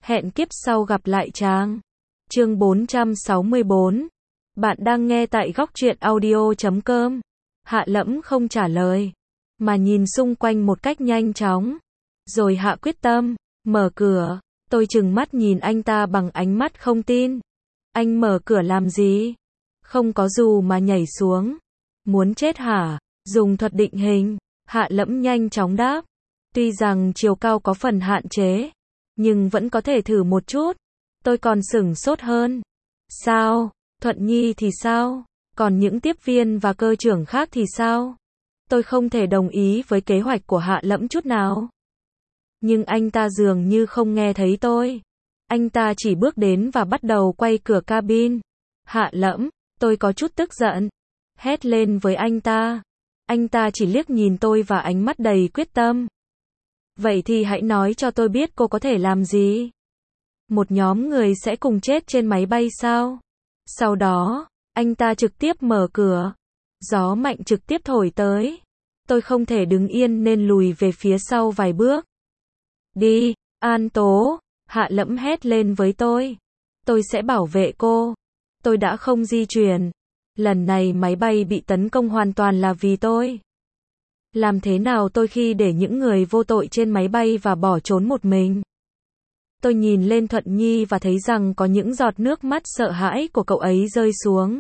Hẹn kiếp sau gặp lại chàng. Chương 464. Bạn đang nghe tại góc truyện audio.com. Hạ Lẫm không trả lời, mà nhìn xung quanh một cách nhanh chóng. Rồi hạ quyết tâm, mở cửa. Tôi trừng mắt nhìn anh ta bằng ánh mắt không tin. Anh mở cửa làm gì? Không có dù mà nhảy xuống. Muốn chết hả? Dùng thuật định hình. Hạ Lẫm nhanh chóng đáp. Tuy rằng chiều cao có phần hạn chế, nhưng vẫn có thể thử một chút. Tôi còn sửng sốt hơn. Sao? Thuận Nhi thì sao? Còn những tiếp viên và cơ trưởng khác thì sao? Tôi không thể đồng ý với kế hoạch của Hạ Lẫm chút nào. Nhưng anh ta dường như không nghe thấy tôi. Anh ta chỉ bước đến và bắt đầu quay cửa cabin. Hạ Lẫm, tôi có chút tức giận. Hét lên với anh ta. Anh ta chỉ liếc nhìn tôi và ánh mắt đầy quyết tâm. Vậy thì hãy nói cho tôi biết cô có thể làm gì? Một nhóm người sẽ cùng chết trên máy bay sao? Sau đó, anh ta trực tiếp mở cửa. Gió mạnh trực tiếp thổi tới. Tôi không thể đứng yên nên lùi về phía sau vài bước. Đi, An Tố, Hạ Lẫm hét lên với tôi. Tôi sẽ bảo vệ cô. Tôi đã không di chuyển. Lần này máy bay bị tấn công hoàn toàn là vì tôi. Làm thế nào tôi khi để những người vô tội trên máy bay và bỏ trốn một mình? Tôi nhìn lên Thuận Nhi và thấy rằng có những giọt nước mắt sợ hãi của cậu ấy rơi xuống.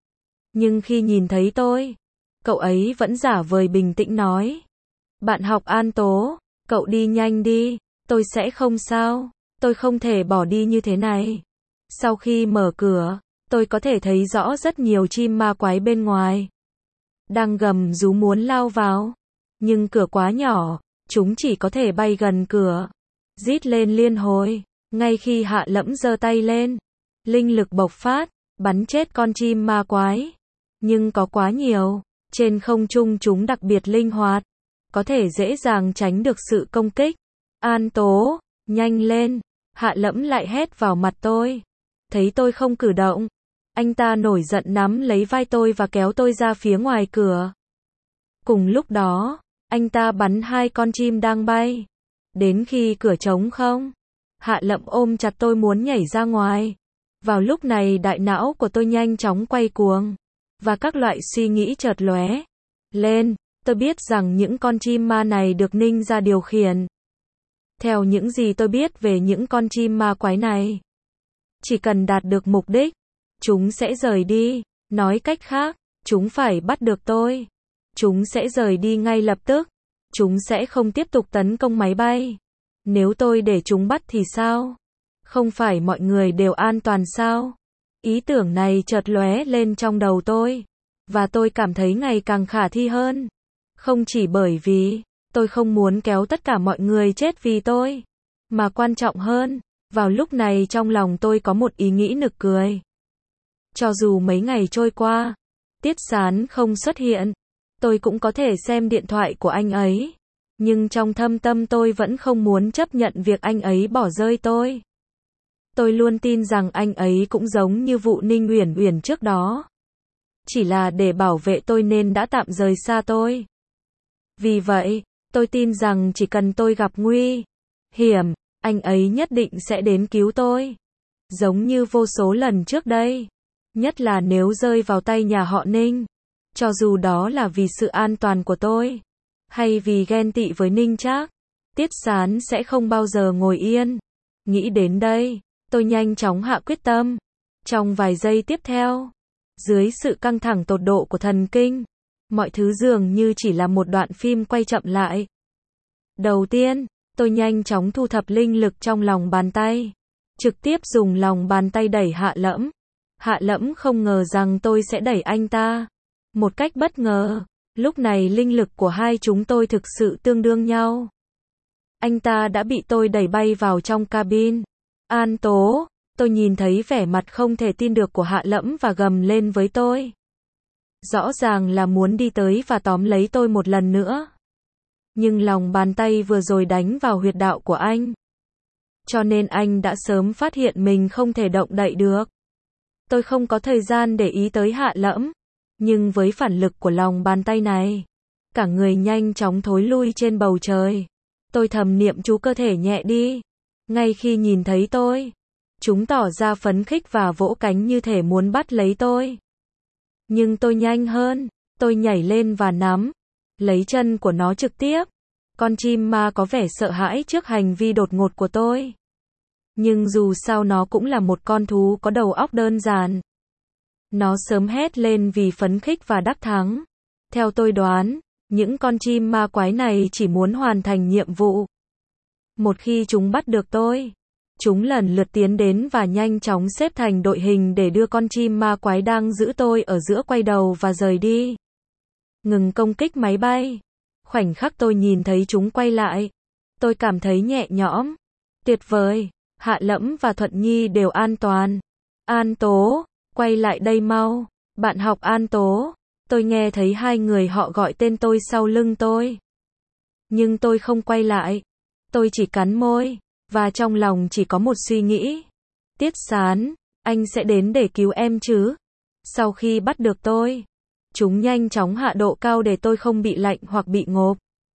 Nhưng khi nhìn thấy tôi, cậu ấy vẫn giả vờ bình tĩnh nói. Bạn học An Tố, cậu đi nhanh đi, tôi sẽ không sao, tôi không thể bỏ đi như thế này. Sau khi mở cửa, tôi có thể thấy rõ rất nhiều chim ma quái bên ngoài. Đang gầm rú muốn lao vào. Nhưng cửa quá nhỏ, chúng chỉ có thể bay gần cửa. Rít lên liên hồi. Ngay khi Hạ Lẫm giơ tay lên, linh lực bộc phát, bắn chết con chim ma quái. Nhưng có quá nhiều. Trên không trung chúng đặc biệt linh hoạt, có thể dễ dàng tránh được sự công kích. An Tố, nhanh lên. Hạ Lẫm lại hét vào mặt tôi. Thấy tôi không cử động, anh ta nổi giận nắm lấy vai tôi và kéo tôi ra phía ngoài cửa. Cùng lúc đó, anh ta bắn 2 con chim đang bay. Đến khi cửa trống không, Hạ Lẫm ôm chặt tôi muốn nhảy ra ngoài. Vào lúc này đại não của tôi nhanh chóng quay cuồng, và các loại suy nghĩ chợt lóe lên. Tôi biết rằng những con chim ma này được Ninh gia điều khiển. Theo những gì tôi biết về những con chim ma quái này, chỉ cần đạt được mục đích, chúng sẽ rời đi. Nói cách khác, chúng phải bắt được tôi. Chúng sẽ rời đi ngay lập tức. Chúng sẽ không tiếp tục tấn công máy bay. Nếu tôi để chúng bắt thì sao? Không phải mọi người đều an toàn sao? Ý tưởng này chợt lóe lên trong đầu tôi. Và tôi cảm thấy ngày càng khả thi hơn. Không chỉ bởi vì tôi không muốn kéo tất cả mọi người chết vì tôi, mà quan trọng hơn, vào lúc này trong lòng tôi có một ý nghĩ nực cười. Cho dù mấy ngày trôi qua, Tiết Sán không xuất hiện, tôi cũng có thể xem điện thoại của anh ấy. Nhưng trong thâm tâm tôi vẫn không muốn chấp nhận việc anh ấy bỏ rơi tôi. Tôi luôn tin rằng anh ấy cũng giống như vụ Ninh Uyển Uyển trước đó. Chỉ là để bảo vệ tôi nên đã tạm rời xa tôi. Vì vậy, tôi tin rằng chỉ cần tôi gặp nguy hiểm, anh ấy nhất định sẽ đến cứu tôi. Giống như vô số lần trước đây. Nhất là nếu rơi vào tay nhà họ Ninh. Cho dù đó là vì sự an toàn của tôi, hay vì ghen tị với Ninh Trác, Tiết Sán sẽ không bao giờ ngồi yên. Nghĩ đến đây, tôi nhanh chóng hạ quyết tâm. Trong vài giây tiếp theo, dưới sự căng thẳng tột độ của thần kinh, mọi thứ dường như chỉ là một đoạn phim quay chậm lại. Đầu tiên, tôi nhanh chóng thu thập linh lực trong lòng bàn tay, trực tiếp dùng lòng bàn tay đẩy Hạ Lẫm. Hạ Lẫm không ngờ rằng tôi sẽ đẩy anh ta một cách bất ngờ. Lúc này linh lực của hai chúng tôi thực sự tương đương nhau. Anh ta đã bị tôi đẩy bay vào trong cabin. An Tố, tôi nhìn thấy vẻ mặt không thể tin được của Hạ Lẫm và gầm lên với tôi. Rõ ràng là muốn đi tới và tóm lấy tôi một lần nữa. Nhưng lòng bàn tay vừa rồi đánh vào huyệt đạo của anh. Cho nên anh đã sớm phát hiện mình không thể động đậy được. Tôi không có thời gian để ý tới Hạ Lẫm. Nhưng với phản lực của lòng bàn tay này, cả người nhanh chóng thối lui trên bầu trời. Tôi thầm niệm chú cơ thể nhẹ đi. Ngay khi nhìn thấy tôi, chúng tỏ ra phấn khích và vỗ cánh như thể muốn bắt lấy tôi. Nhưng tôi nhanh hơn, tôi nhảy lên và nắm lấy chân của nó trực tiếp. Con chim ma có vẻ sợ hãi trước hành vi đột ngột của tôi. Nhưng dù sao nó cũng là một con thú có đầu óc đơn giản. Nó sớm hét lên vì phấn khích và đắc thắng. Theo tôi đoán, những con chim ma quái này chỉ muốn hoàn thành nhiệm vụ. Một khi chúng bắt được tôi, chúng lần lượt tiến đến và nhanh chóng xếp thành đội hình để đưa con chim ma quái đang giữ tôi ở giữa quay đầu và rời đi. Ngừng công kích máy bay. Khoảnh khắc tôi nhìn thấy chúng quay lại, tôi cảm thấy nhẹ nhõm. Tuyệt vời, Hạ Lẫm và Thuận Nhi đều an toàn. An Tố, quay lại đây mau. Bạn học An Tố. Tôi nghe thấy hai người họ gọi tên tôi sau lưng tôi. Nhưng tôi không quay lại. Tôi chỉ cắn môi, và trong lòng chỉ có một suy nghĩ. Tiết Sán, anh sẽ đến để cứu em chứ? Sau khi bắt được tôi, chúng nhanh chóng hạ độ cao để tôi không bị lạnh hoặc bị ngộp.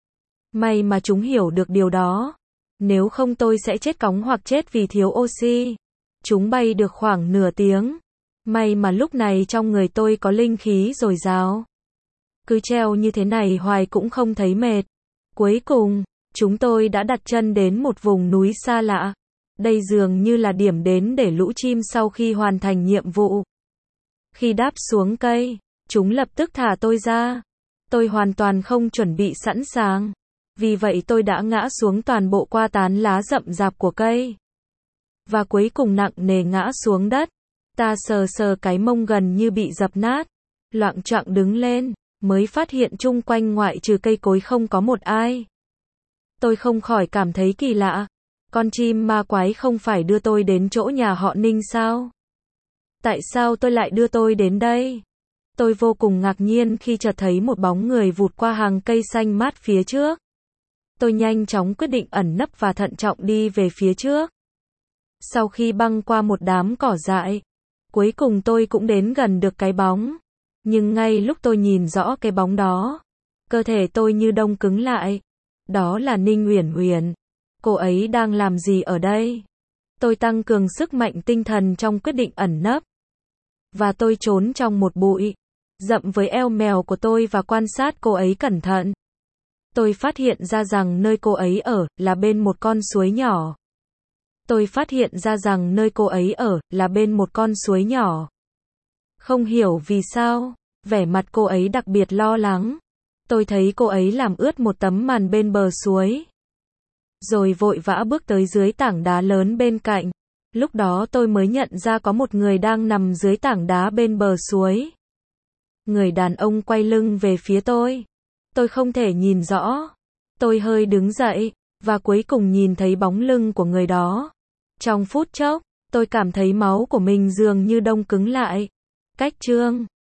May mà chúng hiểu được điều đó. Nếu không tôi sẽ chết cóng hoặc chết vì thiếu oxy. Chúng bay được khoảng nửa tiếng. May mà lúc này trong người tôi có linh khí dồi dào. Cứ treo như thế này hoài cũng không thấy mệt. Cuối cùng, chúng tôi đã đặt chân đến một vùng núi xa lạ. Đây dường như là điểm đến để lũ chim sau khi hoàn thành nhiệm vụ. Khi đáp xuống cây, chúng lập tức thả tôi ra. Tôi hoàn toàn không chuẩn bị sẵn sàng. Vì vậy tôi đã ngã xuống toàn bộ qua tán lá rậm rạp của cây. Và cuối cùng nặng nề ngã xuống đất. Ta sờ sờ cái mông gần như bị dập nát. Loạng choạng đứng lên, mới phát hiện chung quanh ngoại trừ cây cối không có một ai. Tôi không khỏi cảm thấy kỳ lạ. Con chim ma quái không phải đưa tôi đến chỗ nhà họ Ninh sao? Tại sao tôi lại đưa tôi đến đây? Tôi vô cùng ngạc nhiên khi chợt thấy một bóng người vụt qua hàng cây xanh mát phía trước. Tôi nhanh chóng quyết định ẩn nấp và thận trọng đi về phía trước. Sau khi băng qua một đám cỏ dại, cuối cùng tôi cũng đến gần được cái bóng. Nhưng ngay lúc tôi nhìn rõ cái bóng đó, cơ thể tôi như đông cứng lại. Đó là Ninh Uyển Uyển. Cô ấy đang làm gì ở đây? Tôi tăng cường sức mạnh tinh thần trong quyết định ẩn nấp. Và tôi trốn trong một bụi rậm với eo mèo của tôi và quan sát cô ấy cẩn thận. Tôi phát hiện ra rằng nơi cô ấy ở là bên một con suối nhỏ. Tôi phát hiện ra rằng nơi cô ấy ở là bên một con suối nhỏ. Không hiểu vì sao, vẻ mặt cô ấy đặc biệt lo lắng. Tôi thấy cô ấy làm ướt một tấm màn bên bờ suối. Rồi vội vã bước tới dưới tảng đá lớn bên cạnh. Lúc đó tôi mới nhận ra có một người đang nằm dưới tảng đá bên bờ suối. Người đàn ông quay lưng về phía tôi. Tôi không thể nhìn rõ. Tôi hơi đứng dậy, và cuối cùng nhìn thấy bóng lưng của người đó. Trong phút chốc, tôi cảm thấy máu của mình dường như đông cứng lại. Cách chương